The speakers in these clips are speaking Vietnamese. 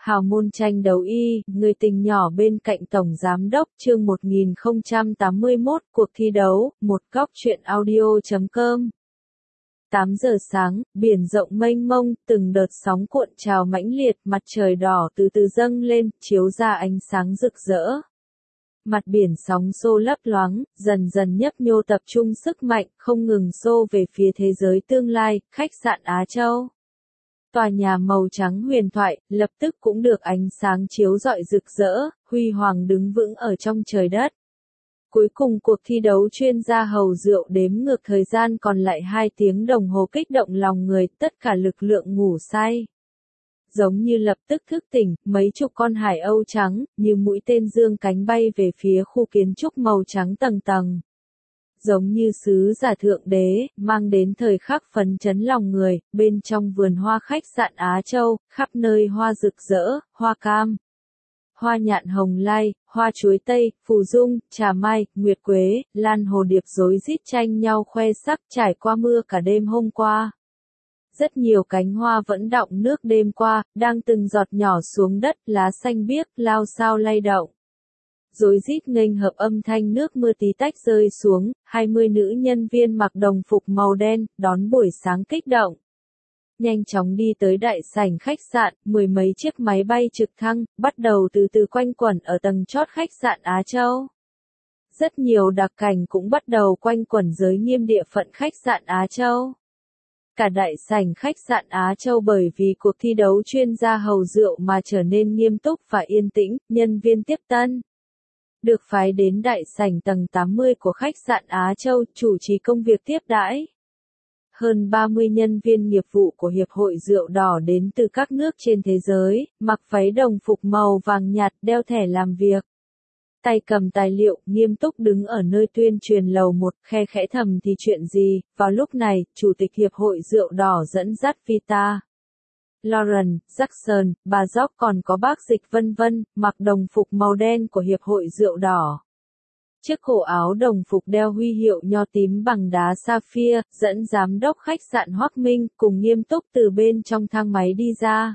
Hào môn tranh đấu y, người tình nhỏ bên cạnh Tổng Giám đốc chương 1081 cuộc thi đấu, một góc truyện audio.com 8 giờ sáng, biển rộng mênh mông, từng đợt sóng cuộn trào mãnh liệt, mặt trời đỏ từ từ dâng lên, chiếu ra ánh sáng rực rỡ. Mặt biển sóng xô lấp loáng, dần dần nhấp nhô tập trung sức mạnh, không ngừng xô về phía thế giới tương lai, khách sạn Á Châu. Tòa nhà màu trắng huyền thoại, lập tức cũng được ánh sáng chiếu rọi rực rỡ, huy hoàng đứng vững ở trong trời đất. Cuối cùng cuộc thi đấu chuyên gia hầu rượu đếm ngược thời gian còn lại 2 tiếng đồng hồ kích động lòng người, tất cả lực lượng ngủ say. Giống như lập tức thức tỉnh, mấy chục con hải âu trắng, như mũi tên dương cánh bay về phía khu kiến trúc màu trắng tầng tầng. Giống như sứ giả thượng đế, mang đến thời khắc phấn chấn lòng người, bên trong vườn hoa khách sạn Á Châu, khắp nơi hoa rực rỡ, hoa cam, hoa nhạn hồng lai, hoa chuối tây, phù dung, trà mai, nguyệt quế, lan hồ điệp rối rít tranh nhau khoe sắc trải qua mưa cả đêm hôm qua. Rất nhiều cánh hoa vẫn đọng nước đêm qua, đang từng giọt nhỏ xuống đất, lá xanh biếc, lao xao lay động. Rối rít nghênh hợp âm thanh nước mưa tí tách rơi xuống, 20 nữ nhân viên mặc đồng phục màu đen, đón buổi sáng kích động. Nhanh chóng đi tới đại sảnh khách sạn, 10 mấy chiếc máy bay trực thăng, bắt đầu từ từ quanh quẩn ở tầng chót khách sạn Á Châu. Rất nhiều đặc cảnh cũng bắt đầu quanh quẩn giới nghiêm địa phận khách sạn Á Châu. Cả đại sảnh khách sạn Á Châu bởi vì cuộc thi đấu chuyên gia hầu rượu mà trở nên nghiêm túc và yên tĩnh, nhân viên tiếp tân được phái đến đại sảnh tầng 80 của khách sạn Á Châu, chủ trì công việc tiếp đãi. Hơn 30 nhân viên nghiệp vụ của Hiệp hội Rượu Đỏ đến từ các nước trên thế giới, mặc váy đồng phục màu vàng nhạt, đeo thẻ làm việc. Tay cầm tài liệu, nghiêm túc đứng ở nơi tuyên truyền lầu 1, khe khẽ thầm thì chuyện gì. Vào lúc này, Chủ tịch Hiệp hội Rượu Đỏ dẫn dắt Vita, Lauren, Jackson, bà Jock còn có bác Dịch vân vân, mặc đồng phục màu đen của Hiệp hội Rượu Đỏ. Chiếc cổ áo đồng phục đeo huy hiệu nho tím bằng đá sapphire, dẫn giám đốc khách sạn Hoắc Minh, cùng nghiêm túc từ bên trong thang máy đi ra.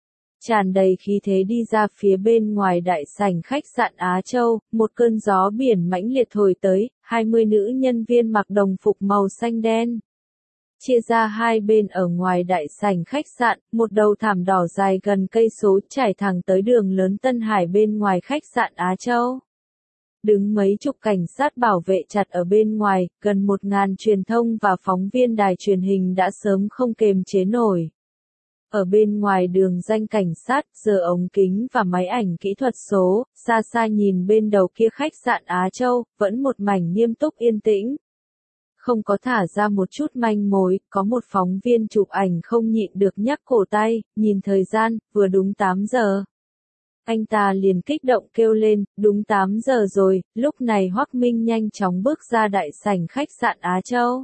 Tràn đầy khí thế đi ra phía bên ngoài đại sảnh khách sạn Á Châu, một cơn gió biển mãnh liệt thổi tới, 20 nữ nhân viên mặc đồng phục màu xanh đen. Chia ra hai bên ở ngoài đại sảnh khách sạn, một đầu thảm đỏ dài gần cây số trải thẳng tới đường lớn Tân Hải bên ngoài khách sạn Á Châu. Đứng mấy chục cảnh sát bảo vệ chặt ở bên ngoài, gần 1.000 truyền thông và phóng viên đài truyền hình đã sớm không kềm chế nổi. Ở bên ngoài đường danh cảnh sát, giờ ống kính và máy ảnh kỹ thuật số, xa xa nhìn bên đầu kia khách sạn Á Châu, vẫn một mảnh nghiêm túc yên tĩnh. Không có thả ra một chút manh mối, có một phóng viên chụp ảnh không nhịn được nhắc cổ tay, nhìn thời gian, vừa đúng 8 giờ. Anh ta liền kích động kêu lên, đúng 8 giờ rồi, lúc này Hoắc Minh nhanh chóng bước ra đại sảnh khách sạn Á Châu.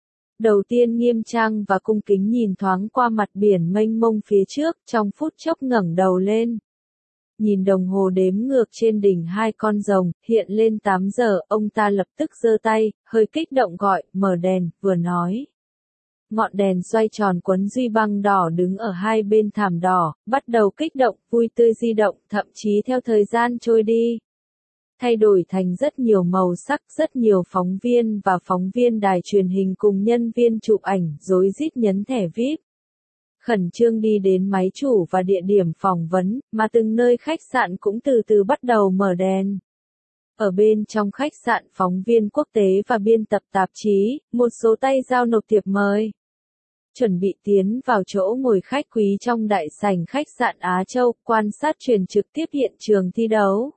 Đầu tiên nghiêm trang và cung kính nhìn thoáng qua mặt biển mênh mông phía trước, trong phút chốc ngẩng đầu lên. Nhìn đồng hồ đếm ngược trên đỉnh 2 con rồng, hiện lên 8 giờ, ông ta lập tức giơ tay, hơi kích động gọi, mở đèn, vừa nói. Ngọn đèn xoay tròn quấn duy băng đỏ đứng ở hai bên thảm đỏ, bắt đầu kích động, vui tươi di động, thậm chí theo thời gian trôi đi. Thay đổi thành rất nhiều màu sắc, rất nhiều phóng viên và phóng viên đài truyền hình cùng nhân viên chụp ảnh, rối rít nhấn thẻ VIP. Khẩn trương đi đến máy chủ và địa điểm phỏng vấn, mà từng nơi khách sạn cũng từ từ bắt đầu mở đèn. Ở bên trong khách sạn phóng viên quốc tế và biên tập tạp chí, một số tay giao nộp thiệp mời. Chuẩn bị tiến vào chỗ ngồi khách quý trong đại sảnh khách sạn Á Châu, quan sát truyền trực tiếp hiện trường thi đấu.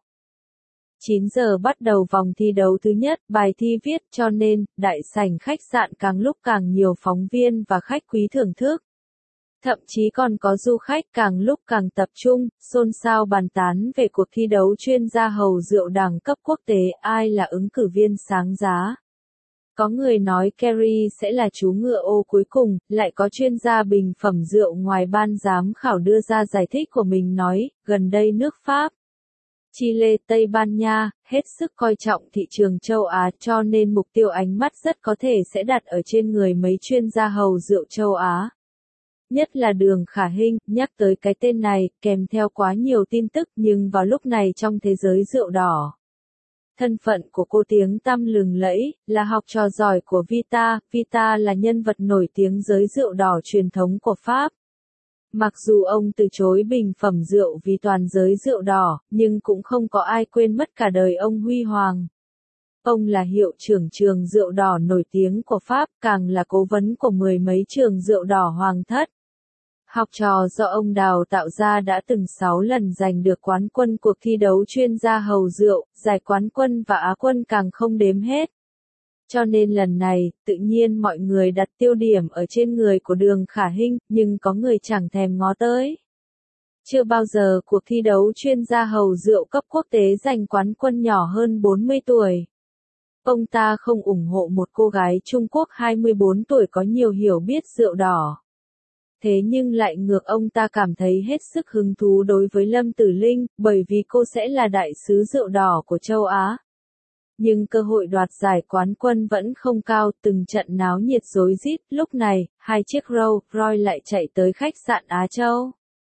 9 giờ bắt đầu vòng thi đấu thứ nhất, bài thi viết cho nên, đại sảnh khách sạn càng lúc càng nhiều phóng viên và khách quý thưởng thức. Thậm chí còn có du khách càng lúc càng tập trung, xôn xao bàn tán về cuộc thi đấu chuyên gia hầu rượu đẳng cấp quốc tế, ai là ứng cử viên sáng giá. Có người nói Kerry sẽ là chú ngựa ô cuối cùng, lại có chuyên gia bình phẩm rượu ngoài ban giám khảo đưa ra giải thích của mình nói, gần đây nước Pháp, Chile, Tây Ban Nha, hết sức coi trọng thị trường châu Á cho nên mục tiêu ánh mắt rất có thể sẽ đặt ở trên người mấy chuyên gia hầu rượu châu Á. Nhất là Đường Khả Hinh, nhắc tới cái tên này, kèm theo quá nhiều tin tức nhưng vào lúc này trong thế giới rượu đỏ. Thân phận của cô tiếng tăm lừng lẫy, là học trò giỏi của Vita, Vita là nhân vật nổi tiếng giới rượu đỏ truyền thống của Pháp. Mặc dù ông từ chối bình phẩm rượu vì toàn giới rượu đỏ, nhưng cũng không có ai quên mất cả đời ông huy hoàng. Ông là hiệu trưởng trường rượu đỏ nổi tiếng của Pháp, càng là cố vấn của mười mấy trường rượu đỏ hoàng thất. Học trò do ông đào tạo ra đã từng 6 lần giành được quán quân cuộc thi đấu chuyên gia hầu rượu, giải quán quân và á quân càng không đếm hết. Cho nên lần này, tự nhiên mọi người đặt tiêu điểm ở trên người của Đường Khả Hinh, nhưng có người chẳng thèm ngó tới. Chưa bao giờ cuộc thi đấu chuyên gia hầu rượu cấp quốc tế giành quán quân nhỏ hơn 40 tuổi. Ông ta không ủng hộ một cô gái Trung Quốc 24 tuổi có nhiều hiểu biết rượu đỏ. Thế nhưng lại ngược ông ta cảm thấy hết sức hứng thú đối với Lâm Tử Linh, bởi vì cô sẽ là đại sứ rượu đỏ của châu Á. Nhưng cơ hội đoạt giải quán quân vẫn không cao, từng trận náo nhiệt rối rít, lúc này, hai chiếc Rolls Royce lại chạy tới khách sạn Á Châu.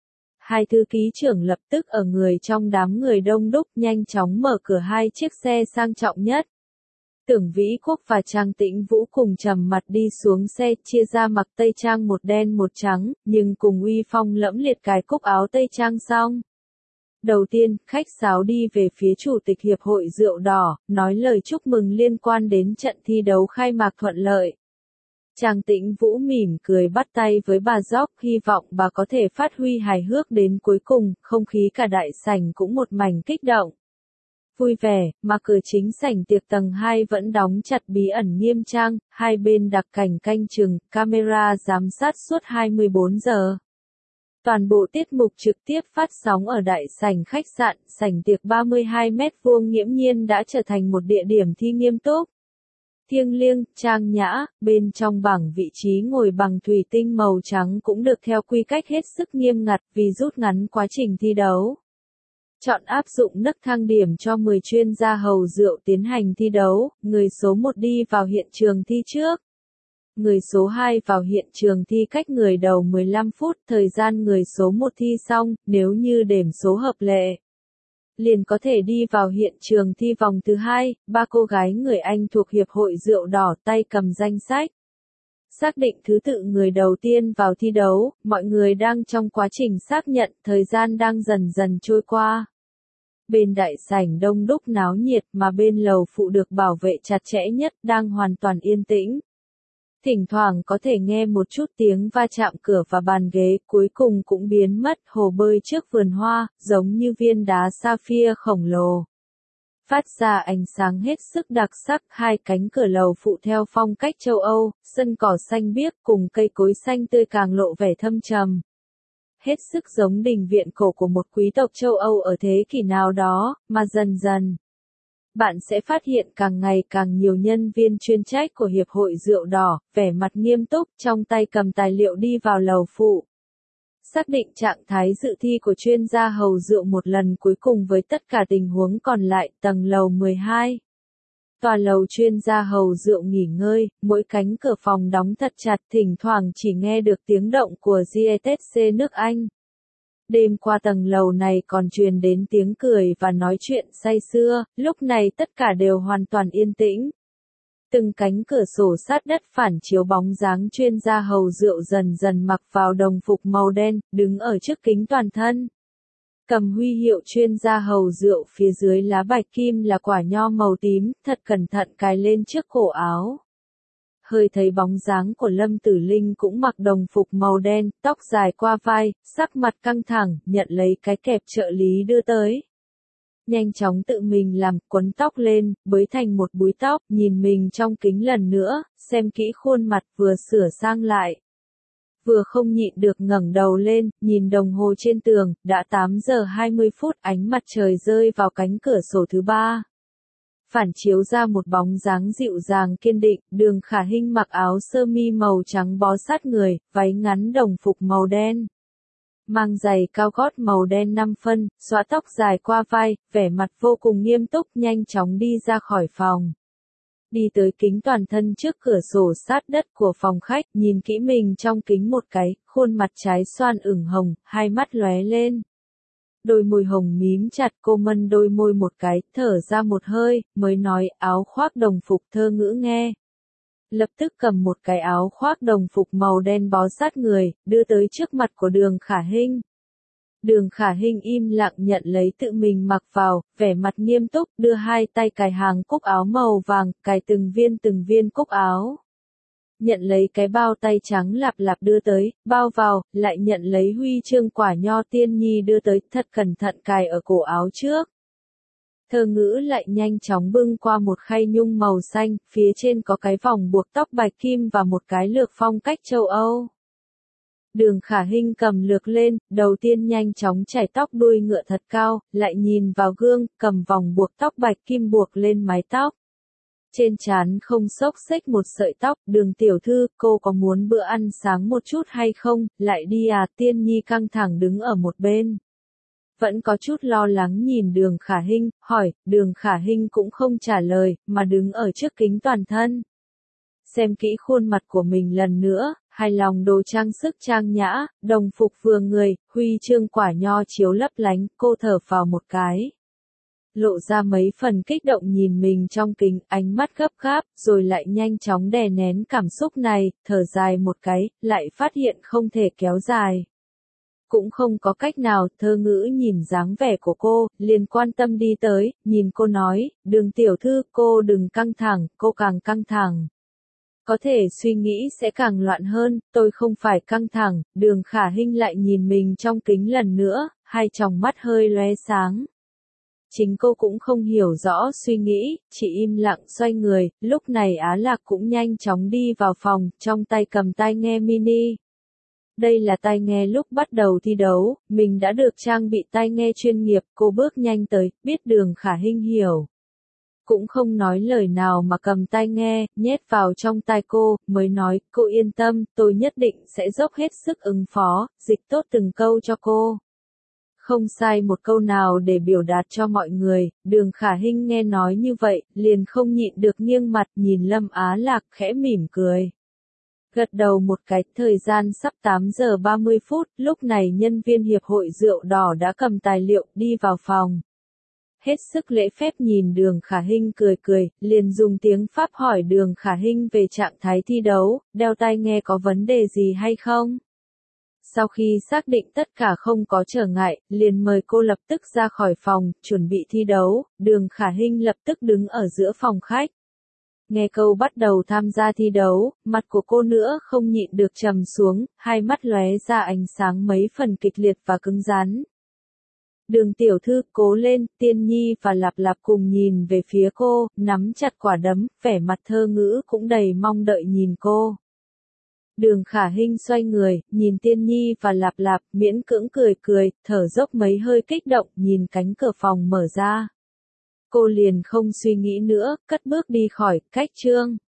Hai thư ký trưởng lập tức ở người trong đám người đông đúc nhanh chóng mở cửa hai chiếc xe sang trọng nhất. Tưởng Vĩ Quốc và Trang Tĩnh Vũ cùng trầm mặt đi xuống xe, chia ra mặc tây trang một đen một trắng, nhưng cùng uy phong lẫm liệt cài cúc áo tây trang xong. Đầu tiên, khách sáo đi về phía Chủ tịch Hiệp hội Rượu Đỏ, nói lời chúc mừng liên quan đến trận thi đấu khai mạc thuận lợi. Trang Tĩnh Vũ mỉm cười bắt tay với bà Jock, hy vọng bà có thể phát huy hài hước đến cuối cùng, không khí cả đại sảnh cũng một mảnh kích động. Vui vẻ, mà cửa chính sảnh tiệc tầng 2 vẫn đóng chặt bí ẩn nghiêm trang, hai bên đặt cảnh canh chừng, camera giám sát suốt 24 giờ. Toàn bộ tiết mục trực tiếp phát sóng ở đại sảnh khách sạn, sảnh tiệc 32 mét vuông nghiễm nhiên đã trở thành một địa điểm thi nghiêm túc. Thiêng liêng, trang nhã, bên trong bảng vị trí ngồi bằng thủy tinh màu trắng cũng được theo quy cách hết sức nghiêm ngặt vì rút ngắn quá trình thi đấu. Chọn áp dụng nấc thang điểm cho 10 chuyên gia hầu rượu tiến hành thi đấu, người số 1 đi vào hiện trường thi trước. Người số 2 vào hiện trường thi cách người đầu 15 phút, thời gian người số 1 thi xong, nếu như đếm số hợp lệ, liền có thể đi vào hiện trường thi vòng thứ 2, ba cô gái người Anh thuộc Hiệp hội Rượu Đỏ tay cầm danh sách. Xác định thứ tự người đầu tiên vào thi đấu, mọi người đang trong quá trình xác nhận, thời gian đang dần dần trôi qua. Bên đại sảnh đông đúc náo nhiệt mà bên lầu phụ được bảo vệ chặt chẽ nhất đang hoàn toàn yên tĩnh. Thỉnh thoảng có thể nghe một chút tiếng va chạm cửa và bàn ghế, cuối cùng cũng biến mất, hồ bơi trước vườn hoa, giống như viên đá sapphire khổng lồ. Phát ra ánh sáng hết sức đặc sắc, hai cánh cửa lầu phụ theo phong cách châu Âu, sân cỏ xanh biếc cùng cây cối xanh tươi càng lộ vẻ thâm trầm. Hết sức giống đình viện cổ của một quý tộc châu Âu ở thế kỷ nào đó, mà dần dần bạn sẽ phát hiện càng ngày càng nhiều nhân viên chuyên trách của Hiệp hội Rượu Đỏ, vẻ mặt nghiêm túc, trong tay cầm tài liệu đi vào lầu phụ. Xác định trạng thái dự thi của chuyên gia hầu rượu một lần cuối cùng với tất cả tình huống còn lại, tầng lầu 12. Tòa lầu chuyên gia hầu rượu nghỉ ngơi, mỗi cánh cửa phòng đóng thật chặt, thỉnh thoảng chỉ nghe được tiếng động của GETC nước Anh. Đêm qua tầng lầu này còn truyền đến tiếng cười và nói chuyện say sưa, lúc này tất cả đều hoàn toàn yên tĩnh. Từng cánh cửa sổ sát đất phản chiếu bóng dáng chuyên gia hầu rượu dần dần mặc vào đồng phục màu đen, đứng ở trước kính toàn thân. Cầm huy hiệu chuyên gia hầu rượu phía dưới lá bạch kim là quả nho màu tím, thật cẩn thận cài lên trước cổ áo. Hơi thấy bóng dáng của Lâm Tử Linh cũng mặc đồng phục màu đen, tóc dài qua vai, sắc mặt căng thẳng, nhận lấy cái kẹp trợ lý đưa tới. Nhanh chóng tự mình làm, quấn tóc lên, bới thành một búi tóc, nhìn mình trong kính lần nữa, xem kỹ khuôn mặt vừa sửa sang lại. Vừa không nhịn được ngẩng đầu lên, nhìn đồng hồ trên tường, đã 8 giờ 20 phút, ánh mặt trời rơi vào cánh cửa sổ thứ 3. Phản chiếu ra một bóng dáng dịu dàng kiên định, Đường Khả Hinh mặc áo sơ mi màu trắng bó sát người, váy ngắn đồng phục màu đen. Mang giày cao gót màu đen 5 phân, xõa tóc dài qua vai, vẻ mặt vô cùng nghiêm túc, nhanh chóng đi ra khỏi phòng. Đi tới kính toàn thân trước cửa sổ sát đất của phòng khách, nhìn kỹ mình trong kính một cái, khuôn mặt trái xoan ửng hồng, hai mắt lóe lên. Đôi môi hồng mím chặt, cô mân đôi môi một cái, thở ra một hơi, mới nói áo khoác đồng phục Thơ Ngữ nghe. Lập tức cầm một cái áo khoác đồng phục màu đen bó sát người, đưa tới trước mặt của Đường Khả Hinh. Đường Khả Hinh im lặng nhận lấy tự mình mặc vào, vẻ mặt nghiêm túc, đưa hai tay cài hàng cúc áo màu vàng, cài từng viên cúc áo. Nhận lấy cái bao tay trắng lạp lạp đưa tới, bao vào, lại nhận lấy huy chương quả nho tiên nhi đưa tới, thật cẩn thận cài ở cổ áo trước. Thơ Ngữ lại nhanh chóng bưng qua một khay nhung màu xanh, phía trên có cái vòng buộc tóc bạch kim và một cái lược phong cách châu Âu. Đường Khả Hinh cầm lược lên, đầu tiên nhanh chóng chải tóc đuôi ngựa thật cao, lại nhìn vào gương, cầm vòng buộc tóc bạch kim buộc lên mái tóc. Trên trán không xốc xếch một sợi tóc, Đường tiểu thư, cô có muốn bữa ăn sáng một chút hay không, lại đi à, Tiên Nhi căng thẳng đứng ở một bên. Vẫn có chút lo lắng nhìn Đường Khả Hinh, hỏi, Đường Khả Hinh cũng không trả lời, mà đứng ở trước kính toàn thân. Xem kỹ khuôn mặt của mình lần nữa, hài lòng đồ trang sức trang nhã, đồng phục vừa người, huy chương quả nho chiếu lấp lánh, cô thở phào một cái. Lộ ra mấy phần kích động nhìn mình trong kính, ánh mắt gấp gáp, rồi lại nhanh chóng đè nén cảm xúc này, thở dài một cái, lại phát hiện không thể kéo dài. Cũng không có cách nào, Thơ Ngữ nhìn dáng vẻ của cô, liền quan tâm đi tới, nhìn cô nói, Đường tiểu thư, cô đừng căng thẳng, cô càng căng thẳng. Có thể suy nghĩ sẽ càng loạn hơn, tôi không phải căng thẳng, Đường Khả Hinh lại nhìn mình trong kính lần nữa, hai tròng mắt hơi lóe sáng. Chính cô cũng không hiểu rõ suy nghĩ, chỉ im lặng xoay người, lúc này Á Lạc cũng nhanh chóng đi vào phòng, trong tay cầm tai nghe mini. Đây là tai nghe lúc bắt đầu thi đấu, mình đã được trang bị tai nghe chuyên nghiệp, cô bước nhanh tới, biết Đường Khả Hinh hiểu. Cũng không nói lời nào mà cầm tai nghe, nhét vào trong tai cô, mới nói, cô yên tâm, tôi nhất định sẽ dốc hết sức ứng phó, dịch tốt từng câu cho cô. Không sai một câu nào để biểu đạt cho mọi người, Đường Khả Hinh nghe nói như vậy, liền không nhịn được nghiêng mặt nhìn Lâm Á Lạc khẽ mỉm cười. Gật đầu một cái, thời gian sắp 8 giờ 30 phút, lúc này nhân viên hiệp hội rượu đỏ đã cầm tài liệu đi vào phòng. Hết sức lễ phép nhìn Đường Khả Hinh cười cười, liền dùng tiếng Pháp hỏi Đường Khả Hinh về trạng thái thi đấu, đeo tai nghe có vấn đề gì hay không? Sau khi xác định tất cả không có trở ngại, liền mời cô lập tức ra khỏi phòng, chuẩn bị thi đấu, Đường Khả Hinh lập tức đứng ở giữa phòng khách. Nghe câu bắt đầu tham gia thi đấu, mặt của cô nữa không nhịn được trầm xuống, hai mắt lóe ra ánh sáng mấy phần kịch liệt và cứng rắn. Đường tiểu thư, cố lên, Tiên Nhi và Lạp Lạp cùng nhìn về phía cô, nắm chặt quả đấm, vẻ mặt Thơ Ngữ cũng đầy mong đợi nhìn cô. Đường Khả Hinh xoay người, nhìn Tiên Nhi và Lạp Lạp, miễn cưỡng cười cười, thở dốc mấy hơi kích động, nhìn cánh cửa phòng mở ra. Cô liền không suy nghĩ nữa, cất bước đi khỏi, cách chương.